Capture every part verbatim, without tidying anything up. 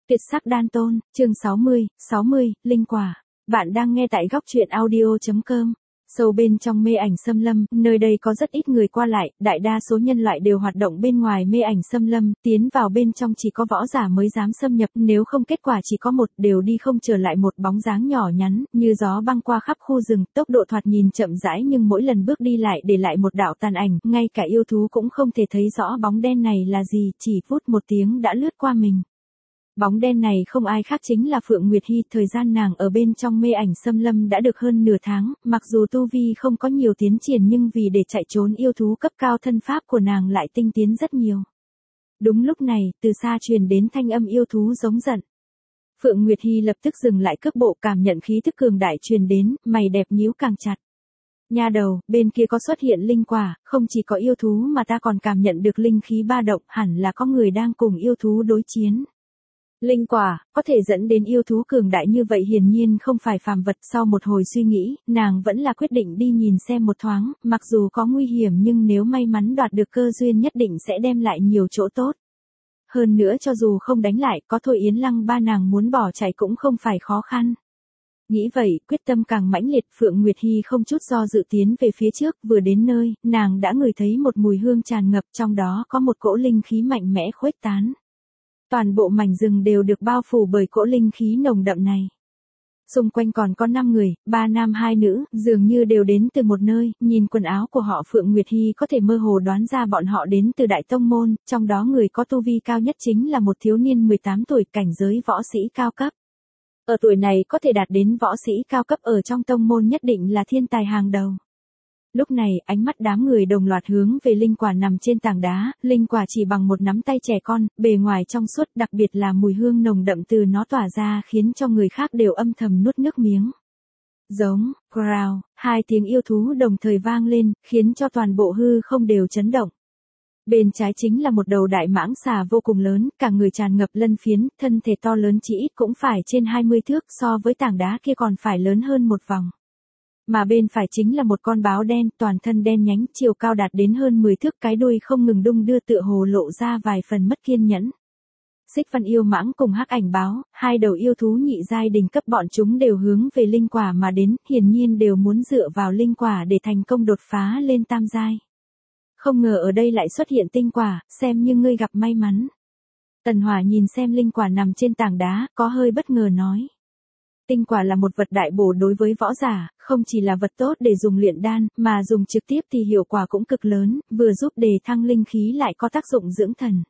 Tuyệt sắc đan tôn, chương sáu mươi, sáu mươi, linh quả. Bạn đang nghe tại góc truyện audio chấm com. Sâu bên trong mê ảnh xâm lâm, nơi đây có rất ít người qua lại, đại đa số nhân loại đều hoạt động bên ngoài mê ảnh xâm lâm, tiến vào bên trong chỉ có võ giả mới dám xâm nhập, nếu không kết quả chỉ có một, đều đi không trở lại một bóng dáng nhỏ nhắn, như gió băng qua khắp khu rừng, tốc độ thoạt nhìn chậm rãi nhưng mỗi lần bước đi lại để lại một đạo tàn ảnh, ngay cả yêu thú cũng không thể thấy rõ bóng đen này là gì, chỉ vút một tiếng đã lướt qua mình. Bóng đen này không ai khác chính là Phượng Nguyệt Hy, thời gian nàng ở bên trong mê ảnh xâm lâm đã được hơn nửa tháng, mặc dù tu vi không có nhiều tiến triển nhưng vì để chạy trốn yêu thú cấp cao thân pháp của nàng lại tinh tiến rất nhiều. Đúng lúc này, từ xa truyền đến thanh âm yêu thú giống giận. Phượng Nguyệt Hy lập tức dừng lại cước bộ, cảm nhận khí thức cường đại truyền đến, mày đẹp nhíu càng chặt. Nha đầu, bên kia có xuất hiện linh quả, không chỉ có yêu thú mà ta còn cảm nhận được linh khí ba động, hẳn là có người đang cùng yêu thú đối chiến. Linh quả, có thể dẫn đến yêu thú cường đại như vậy hiển nhiên không phải phàm vật. Sau một hồi suy nghĩ, nàng vẫn là quyết định đi nhìn xem một thoáng, mặc dù có nguy hiểm nhưng nếu may mắn đoạt được cơ duyên nhất định sẽ đem lại nhiều chỗ tốt. Hơn nữa cho dù không đánh lại, có Thôi Yến Lăng ba nàng muốn bỏ chạy cũng không phải khó khăn. Nghĩ vậy, quyết tâm càng mãnh liệt, Phượng Nguyệt Hy không chút do dự tiến về phía trước, vừa đến nơi, nàng đã ngửi thấy một mùi hương tràn ngập, trong đó có một cỗ linh khí mạnh mẽ khuếch tán. Toàn bộ mảnh rừng đều được bao phủ bởi cỗ linh khí nồng đậm này. Xung quanh còn có năm người, ba nam hai nữ, dường như đều đến từ một nơi, nhìn quần áo của họ Phượng Nguyệt Hy có thể mơ hồ đoán ra bọn họ đến từ Đại Tông Môn, trong đó người có tu vi cao nhất chính là một thiếu niên mười tám tuổi, cảnh giới võ sĩ cao cấp. Ở tuổi này có thể đạt đến võ sĩ cao cấp ở trong tông môn nhất định là thiên tài hàng đầu. Lúc này, ánh mắt đám người đồng loạt hướng về linh quả nằm trên tảng đá, linh quả chỉ bằng một nắm tay trẻ con, bề ngoài trong suốt, đặc biệt là mùi hương nồng đậm từ nó tỏa ra khiến cho người khác đều âm thầm nuốt nước miếng. Giống, growl, hai tiếng yêu thú đồng thời vang lên, khiến cho toàn bộ hư không đều chấn động. Bên trái chính là một đầu đại mãng xà vô cùng lớn, cả người tràn ngập lân phiến, thân thể to lớn chỉ ít cũng phải trên hai mươi thước, so với tảng đá kia còn phải lớn hơn một vòng. Mà bên phải chính là một con báo đen, toàn thân đen nhánh, chiều cao đạt đến hơn mười thước, cái đuôi không ngừng đung đưa tựa hồ lộ ra vài phần mất kiên nhẫn. Xích Văn yêu mãng cùng Hắc Ảnh báo, hai đầu yêu thú nhị giai đỉnh cấp, bọn chúng đều hướng về linh quả mà đến, hiển nhiên đều muốn dựa vào linh quả để thành công đột phá lên tam giai. Không ngờ ở đây lại xuất hiện tinh quả, xem như ngươi gặp may mắn. Tần Hỏa nhìn xem linh quả nằm trên tảng đá, có hơi bất ngờ nói. Tinh quả là một vật đại bổ đối với võ giả, không chỉ là vật tốt để dùng luyện đan, mà dùng trực tiếp thì hiệu quả cũng cực lớn, vừa giúp đề thăng linh khí lại có tác dụng dưỡng thần.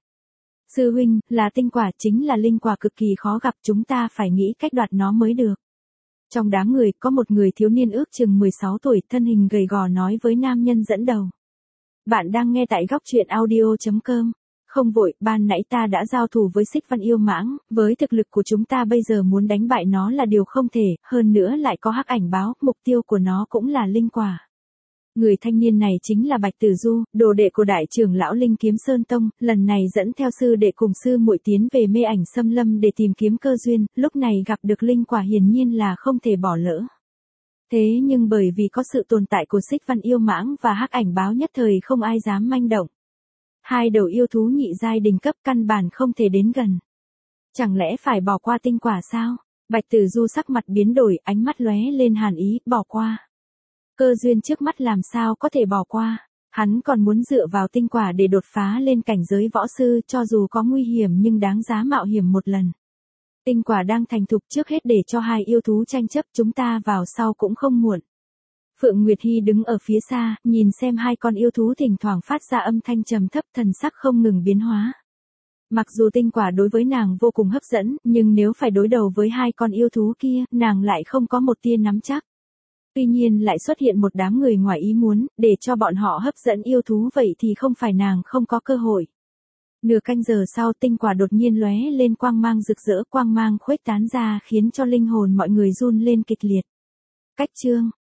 Sư huynh, là tinh quả chính là linh quả cực kỳ khó gặp, chúng ta phải nghĩ cách đoạt nó mới được. Trong đám người, có một người thiếu niên ước chừng mười sáu tuổi, thân hình gầy gò nói với nam nhân dẫn đầu. Bạn đang nghe tại góc truyện audio chấm com. Không vội, ban nãy ta đã giao thủ với Xích Văn yêu mãng, với thực lực của chúng ta bây giờ muốn đánh bại nó là điều không thể, hơn nữa lại có Hắc Ảnh báo, mục tiêu của nó cũng là linh quả. Người thanh niên này chính là Bạch Tử Du, đồ đệ của đại trưởng lão Linh Kiếm Sơn Tông, lần này dẫn theo sư đệ cùng sư muội tiến về mê ảnh xâm lâm để tìm kiếm cơ duyên, lúc này gặp được linh quả hiển nhiên là không thể bỏ lỡ. Thế nhưng bởi vì có sự tồn tại của Xích Văn yêu mãng và Hắc Ảnh báo nhất thời không ai dám manh động. Hai đầu yêu thú nhị giai đỉnh cấp căn bản không thể đến gần. Chẳng lẽ phải bỏ qua tinh quả sao? Bạch Tử Du sắc mặt biến đổi, ánh mắt lóe lên hàn ý, bỏ qua. Cơ duyên trước mắt làm sao có thể bỏ qua? Hắn còn muốn dựa vào tinh quả để đột phá lên cảnh giới võ sư, cho dù có nguy hiểm nhưng đáng giá mạo hiểm một lần. Tinh quả đang thành thục, trước hết để cho hai yêu thú tranh chấp, chúng ta vào sau cũng không muộn. Phượng Nguyệt Hy đứng ở phía xa, nhìn xem hai con yêu thú thỉnh thoảng phát ra âm thanh trầm thấp, thần sắc không ngừng biến hóa. Mặc dù tinh quả đối với nàng vô cùng hấp dẫn, nhưng nếu phải đối đầu với hai con yêu thú kia, nàng lại không có một tia nắm chắc. Tuy nhiên lại xuất hiện một đám người ngoài ý muốn, để cho bọn họ hấp dẫn yêu thú, vậy thì không phải nàng không có cơ hội. Nửa canh giờ sau, tinh quả đột nhiên lóe lên quang mang rực rỡ, quang mang khuếch tán ra khiến cho linh hồn mọi người run lên kịch liệt. Cách chương